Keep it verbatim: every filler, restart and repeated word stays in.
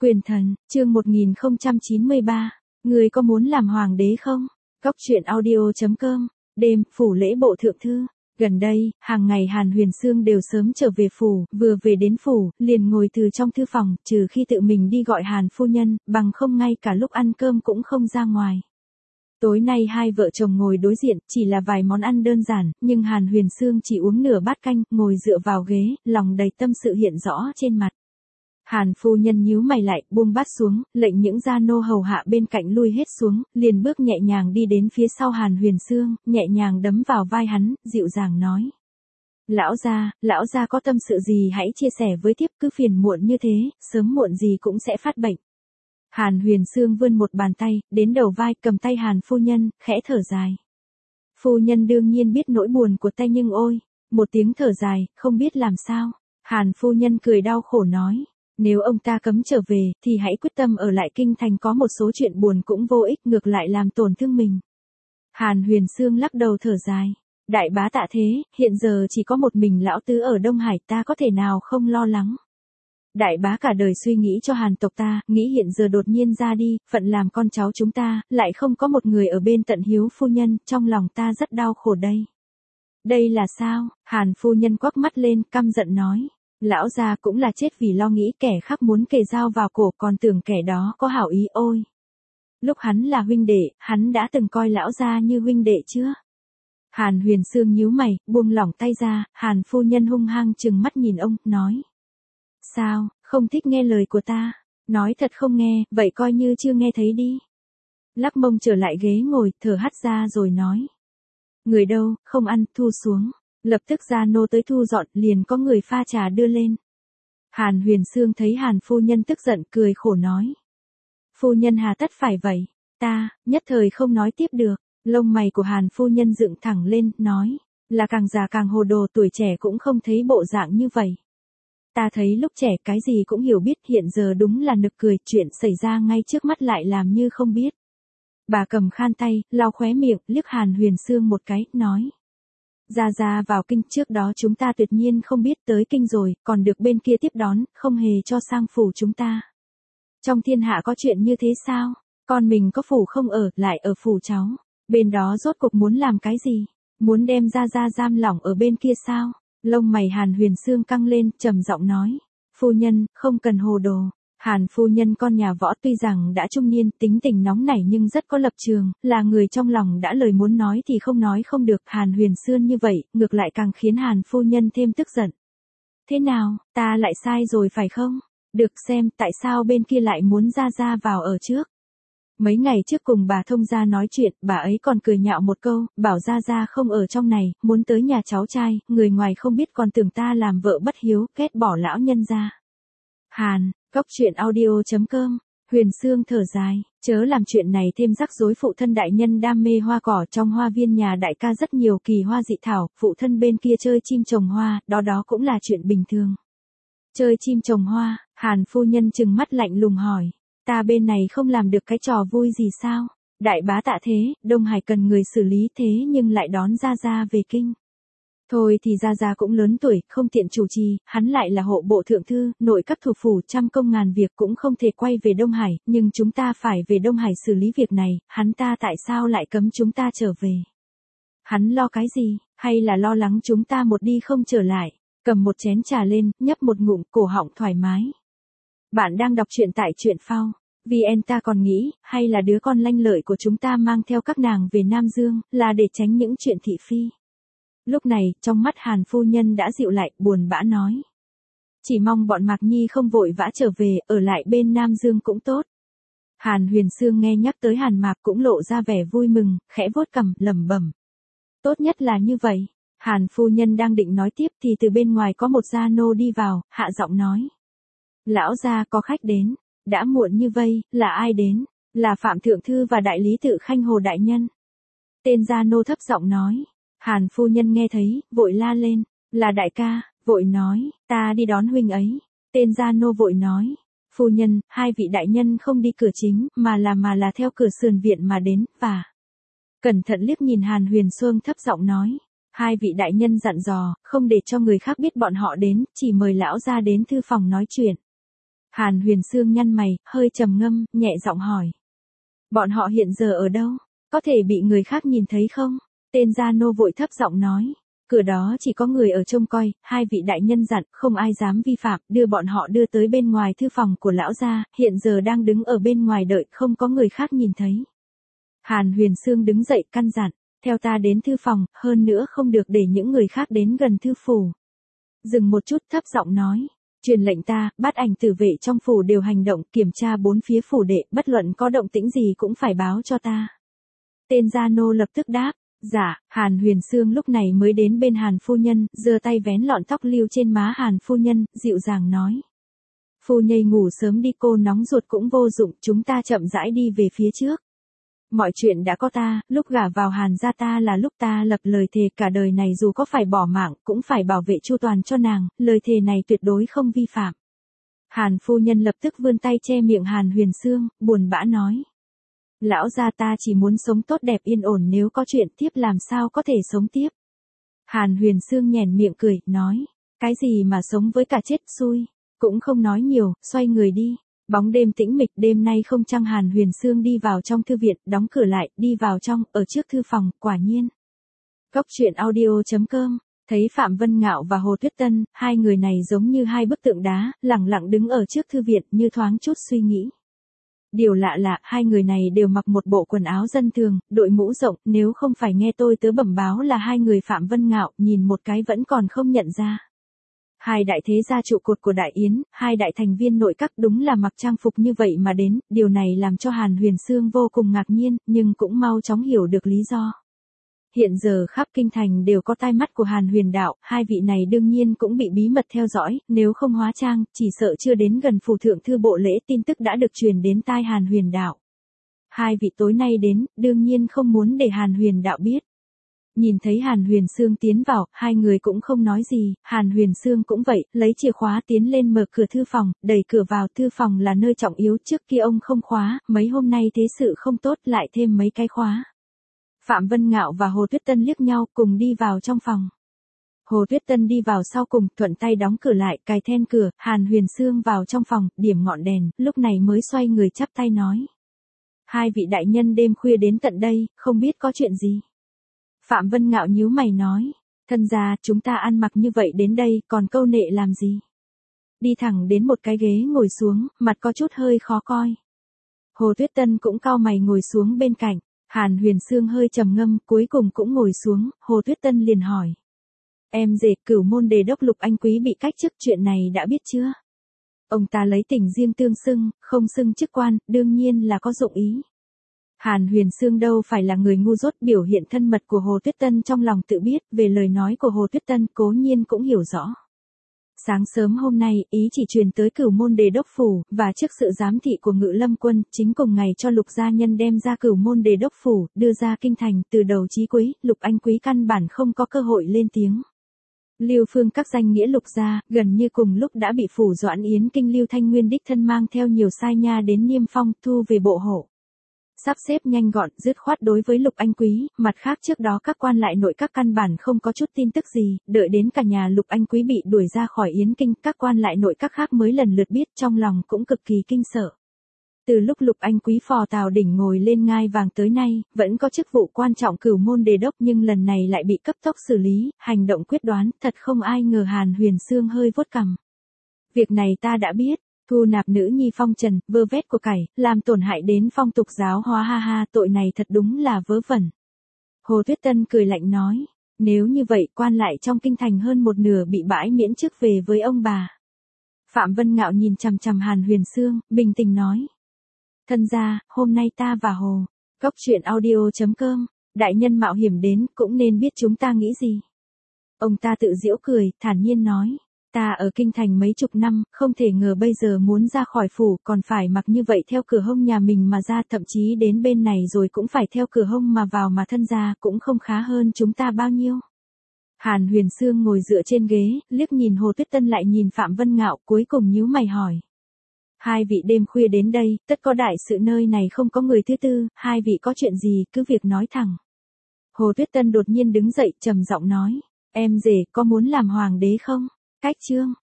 Quyền thần, chương một nghìn không trăm chín mươi ba. Người có muốn làm hoàng đế không? Góc truyện audio chấm com. Đêm, phủ lễ bộ thượng thư. Gần đây, hàng ngày Hàn Huyền Sương đều sớm trở về phủ, vừa về đến phủ, liền ngồi từ trong thư phòng, trừ khi tự mình đi gọi Hàn phu nhân, bằng không ngay cả lúc ăn cơm cũng không ra ngoài. Tối nay hai vợ chồng ngồi đối diện, chỉ là vài món ăn đơn giản, nhưng Hàn Huyền Sương chỉ uống nửa bát canh, ngồi dựa vào ghế, lòng đầy tâm sự hiện rõ trên mặt. Hàn phu nhân nhíu mày lại, buông bát xuống, lệnh những gia nô hầu hạ bên cạnh lui hết xuống, liền bước nhẹ nhàng đi đến phía sau Hàn Huyền Sương, nhẹ nhàng đấm vào vai hắn, dịu dàng nói. Lão gia, lão gia có tâm sự gì hãy chia sẻ với thiếp, cứ phiền muộn như thế, sớm muộn gì cũng sẽ phát bệnh. Hàn Huyền Sương vươn một bàn tay, đến đầu vai, cầm tay Hàn phu nhân, khẽ thở dài. Phu nhân đương nhiên biết nỗi buồn của tay nhưng ôi, một tiếng thở dài, không biết làm sao. Hàn phu nhân cười đau khổ nói. Nếu ông ta cấm trở về, thì hãy quyết tâm ở lại kinh thành, có một số chuyện buồn cũng vô ích, ngược lại làm tổn thương mình. Hàn Huyền Sương lắc đầu thở dài. Đại bá tạ thế, hiện giờ chỉ có một mình lão tứ ở Đông Hải, ta có thể nào không lo lắng. Đại bá cả đời suy nghĩ cho Hàn tộc ta, nghĩ hiện giờ đột nhiên ra đi, phận làm con cháu chúng ta, lại không có một người ở bên tận hiếu phu nhân, trong lòng ta rất đau khổ đây. Đây là sao? Hàn phu nhân quắc mắt lên, căm giận nói. Lão gia cũng là chết vì lo nghĩ, kẻ khác muốn kề dao vào cổ, còn tưởng kẻ đó có hảo ý ôi. Lúc hắn là huynh đệ, hắn đã từng coi lão gia như huynh đệ chưa? Hàn Huyền Sương nhíu mày, buông lỏng tay ra, Hàn phu nhân hung hăng trừng mắt nhìn ông, nói. Sao, không thích nghe lời của ta? Nói thật không nghe, vậy coi như chưa nghe thấy đi. Lắc mông trở lại ghế ngồi, thở hắt ra rồi nói. Người đâu, không ăn, thu xuống. Lập tức gia nô tới thu dọn, liền có người pha trà đưa lên. Hàn Huyền Sương thấy Hàn phu nhân tức giận, cười khổ nói. Phu nhân hà tất phải vậy? Ta, nhất thời không nói tiếp được. Lông mày của Hàn phu nhân dựng thẳng lên, nói. Là càng già càng hồ đồ, tuổi trẻ cũng không thấy bộ dạng như vậy. Ta thấy lúc trẻ cái gì cũng hiểu biết, hiện giờ đúng là nực cười, chuyện xảy ra ngay trước mắt lại làm như không biết. Bà cầm khan tay, lau khóe miệng, liếc Hàn Huyền Sương một cái, nói. Ra ra vào kinh, trước đó chúng ta tuyệt nhiên không biết, tới kinh rồi, còn được bên kia tiếp đón, không hề cho sang phủ chúng ta. Trong thiên hạ có chuyện như thế sao? Con mình có phủ không ở, lại ở phủ cháu. Bên đó rốt cuộc muốn làm cái gì? Muốn đem ra ra giam lỏng ở bên kia sao? Lông mày Hàn Huyền Sương căng lên, trầm giọng nói. Phu nhân, không cần hồ đồ. Hàn phu nhân con nhà võ tuy rằng đã trung niên, tính tình nóng nảy nhưng rất có lập trường, là người trong lòng đã lời muốn nói thì không nói không được. Hàn Huyền Sương như vậy, ngược lại càng khiến Hàn phu nhân thêm tức giận. Thế nào, ta lại sai rồi phải không? Được xem, tại sao bên kia lại muốn ra ra vào ở trước? Mấy ngày trước cùng bà thông gia nói chuyện, bà ấy còn cười nhạo một câu, bảo ra ra không ở trong này, muốn tới nhà cháu trai, người ngoài không biết còn tưởng ta làm vợ bất hiếu, ghét bỏ lão nhân gia. Hàn, góc truyện audio chấm com. Huyền Sương thở dài, chớ làm chuyện này thêm rắc rối, phụ thân đại nhân đam mê hoa cỏ, trong hoa viên nhà đại ca rất nhiều kỳ hoa dị thảo, phụ thân bên kia chơi chim trồng hoa, đó đó cũng là chuyện bình thường. Chơi chim trồng hoa? Hàn phu nhân trừng mắt lạnh lùng hỏi. Ta bên này không làm được cái trò vui gì sao? Đại bá tạ thế, Đông Hải cần người xử lý, thế nhưng lại đón ra ra về kinh. Thôi thì ra ra cũng lớn tuổi, không tiện chủ trì, hắn lại là hộ bộ thượng thư, nội các thủ phủ, trăm công ngàn việc cũng không thể quay về Đông Hải, nhưng chúng ta phải về Đông Hải xử lý việc này, hắn ta tại sao lại cấm chúng ta trở về? Hắn lo cái gì, hay là lo lắng chúng ta một đi không trở lại? Cầm một chén trà lên, nhấp một ngụm, cổ họng thoải mái. Bạn đang đọc truyện tại truyện phao. vê en, ta còn nghĩ, hay là đứa con lanh lợi của chúng ta mang theo các nàng về Nam Dương, là để tránh những chuyện thị phi. Lúc này, trong mắt Hàn phu nhân đã dịu lại, buồn bã nói. Chỉ mong bọn Mạc Nhi không vội vã trở về, ở lại bên Nam Dương cũng tốt. Hàn Huyền Sương nghe nhắc tới Hàn Mạc cũng lộ ra vẻ vui mừng, khẽ vuốt cằm, lẩm bẩm. Tốt nhất là như vậy. Hàn phu nhân đang định nói tiếp thì từ bên ngoài có một gia nô đi vào, hạ giọng nói. Lão gia có khách đến. Đã muộn như vây, là ai đến? Là Phạm Thượng Thư và Đại lý tự Khanh Hồ Đại Nhân. Tên gia nô thấp giọng nói. Hàn phu nhân nghe thấy, vội la lên. Là đại ca, vội nói, ta đi đón huynh ấy. Tên gia nô vội nói. Phu nhân, hai vị đại nhân không đi cửa chính, mà là mà là theo cửa sườn viện mà đến, và... Cẩn thận liếc nhìn Hàn Huyền Sương thấp giọng nói. Hai vị đại nhân dặn dò, không để cho người khác biết bọn họ đến, chỉ mời lão gia đến thư phòng nói chuyện. Hàn Huyền Sương nhăn mày, hơi trầm ngâm, nhẹ giọng hỏi. Bọn họ hiện giờ ở đâu? Có thể bị người khác nhìn thấy không? Tên gia nô vội thấp giọng nói. Cửa đó chỉ có người ở trông coi, hai vị đại nhân dặn, không ai dám vi phạm, đưa bọn họ đưa tới bên ngoài thư phòng của lão gia, hiện giờ đang đứng ở bên ngoài đợi, không có người khác nhìn thấy. Hàn Huyền Sương đứng dậy căn dặn, theo ta đến thư phòng, hơn nữa không được để những người khác đến gần thư phủ. Dừng một chút thấp giọng nói. Truyền lệnh ta, bắt ảnh tử vệ trong phủ đều hành động, kiểm tra bốn phía phủ đệ, bất luận có động tĩnh gì cũng phải báo cho ta. Tên gia nô lập tức đáp. Dạ, Hàn Huyền Sương lúc này mới đến bên Hàn phu nhân, giơ tay vén lọn tóc lưu trên má Hàn phu nhân, dịu dàng nói. Phu nhây ngủ sớm đi, cô nóng ruột cũng vô dụng, chúng ta chậm rãi đi về phía trước. Mọi chuyện đã có ta, lúc gả vào Hàn gia ta là lúc ta lập lời thề cả đời này dù có phải bỏ mạng, cũng phải bảo vệ chu toàn cho nàng, lời thề này tuyệt đối không vi phạm. Hàn phu nhân lập tức vươn tay che miệng Hàn Huyền Sương, buồn bã nói. Lão gia ta chỉ muốn sống tốt đẹp yên ổn, nếu có chuyện tiếp làm sao có thể sống tiếp. Hàn Huyền Sương nhoẻn miệng cười, nói. Cái gì mà sống với cả chết xui. Cũng không nói nhiều, xoay người đi. Bóng đêm tĩnh mịch, đêm nay không trăng. Hàn Huyền Sương đi vào trong thư viện, đóng cửa lại, đi vào trong, ở trước thư phòng, quả nhiên. Cốc truyện audio chấm com, thấy Phạm Vân Ngạo và Hồ Tuyết Tân, hai người này giống như hai bức tượng đá, lẳng lặng đứng ở trước thư viện, như thoáng chút suy nghĩ. Điều lạ là, hai người này đều mặc một bộ quần áo dân thường, đội mũ rộng, nếu không phải nghe tôi tớ bẩm báo là hai người Phạm Vân Ngạo, nhìn một cái vẫn còn không nhận ra. Hai đại thế gia trụ cột của Đại Yến, hai đại thành viên nội các đúng là mặc trang phục như vậy mà đến, điều này làm cho Hàn Huyền Sương vô cùng ngạc nhiên, nhưng cũng mau chóng hiểu được lý do. Hiện giờ khắp kinh thành đều có tai mắt của Hàn Huyền Đạo, hai vị này đương nhiên cũng bị bí mật theo dõi, nếu không hóa trang, chỉ sợ chưa đến gần phủ thượng thư bộ lễ tin tức đã được truyền đến tai Hàn Huyền Đạo. Hai vị tối nay đến, đương nhiên không muốn để Hàn Huyền Đạo biết. Nhìn thấy Hàn Huyền Sương tiến vào, hai người cũng không nói gì, Hàn Huyền Sương cũng vậy, lấy chìa khóa tiến lên mở cửa thư phòng, đẩy cửa vào. Thư phòng là nơi trọng yếu, trước kia ông không khóa, mấy hôm nay thế sự không tốt lại thêm mấy cái khóa. Phạm Vân Ngạo và Hồ Tuyết Tân liếc nhau cùng đi vào trong phòng. Hồ Tuyết Tân đi vào sau cùng, thuận tay đóng cửa lại, cài then cửa. Hàn Huyền Sương vào trong phòng, điểm ngọn đèn, lúc này mới xoay người chắp tay nói. Hai vị đại nhân đêm khuya đến tận đây, không biết có chuyện gì. Phạm Vân Ngạo nhíu mày nói, thân gia, chúng ta ăn mặc như vậy đến đây, còn câu nệ làm gì? Đi thẳng đến một cái ghế ngồi xuống, mặt có chút hơi khó coi. Hồ Tuyết Tân cũng cau mày ngồi xuống bên cạnh. Hàn Huyền Sương hơi trầm ngâm, cuối cùng cũng ngồi xuống, Hồ Tuyết Tân liền hỏi. Em rể, Cửu Môn Đề Đốc Lục Anh Quý bị cách chức, chuyện này đã biết chưa? Ông ta lấy tình riêng tương xưng, không xưng chức quan, đương nhiên là có dụng ý. Hàn Huyền Sương đâu phải là người ngu dốt, biểu hiện thân mật của Hồ Tuyết Tân trong lòng tự biết, về lời nói của Hồ Tuyết Tân cố nhiên cũng hiểu rõ. Sáng sớm hôm nay, ý chỉ truyền tới Cửu Môn Đề Đốc phủ, và trước sự giám thị của Ngự Lâm quân, chính cùng ngày cho Lục gia nhân đem ra Cửu Môn Đề Đốc phủ, đưa ra kinh thành, từ đầu chí cuối, Lục Anh Quý căn bản không có cơ hội lên tiếng. Lưu Phương các danh nghĩa Lục gia, gần như cùng lúc đã bị phủ Doãn Yến Kinh Lưu Thanh Nguyên đích thân mang theo nhiều sai nha đến Niêm Phong, thu về bộ hộ. Sắp xếp nhanh gọn, dứt khoát đối với Lục Anh Quý, mặt khác trước đó các quan lại nội các căn bản không có chút tin tức gì, đợi đến cả nhà Lục Anh Quý bị đuổi ra khỏi Yến Kinh, các quan lại nội các khác mới lần lượt biết, trong lòng cũng cực kỳ kinh sợ. Từ lúc Lục Anh Quý phò Tào Đỉnh ngồi lên ngai vàng tới nay, vẫn có chức vụ quan trọng Cửu Môn Đề Đốc, nhưng lần này lại bị cấp tốc xử lý, hành động quyết đoán, thật không ai ngờ. Hàn Huyền Sương hơi vuốt cằm. Việc này ta đã biết. Thu nạp nữ nhi phong trần, vơ vét của cải, làm tổn hại đến phong tục giáo hóa, ha ha, tội này thật đúng là vớ vẩn. Hồ Tuyết Tân cười lạnh nói, nếu như vậy quan lại trong kinh thành hơn một nửa bị bãi miễn chức về với ông bà. Phạm Vân Ngạo nhìn chằm chằm Hàn Huyền Sương, bình tĩnh nói. Thân gia, hôm nay ta và Hồ, Cốc truyện audio chấm com, đại nhân mạo hiểm đến, cũng nên biết chúng ta nghĩ gì. Ông ta tự giễu cười, thản nhiên nói. Ta ở kinh thành mấy chục năm, không thể ngờ bây giờ muốn ra khỏi phủ, còn phải mặc như vậy theo cửa hông nhà mình mà ra, thậm chí đến bên này rồi cũng phải theo cửa hông mà vào, mà thân gia cũng không khá hơn chúng ta bao nhiêu. Hàn Huyền Sương ngồi dựa trên ghế, liếc nhìn Hồ Tuyết Tân lại nhìn Phạm Vân Ngạo, cuối cùng nhíu mày hỏi. Hai vị đêm khuya đến đây, tất có đại sự, nơi này không có người thứ tư, hai vị có chuyện gì cứ việc nói thẳng. Hồ Tuyết Tân đột nhiên đứng dậy, trầm giọng nói, em rể có muốn làm hoàng đế không? Cách chương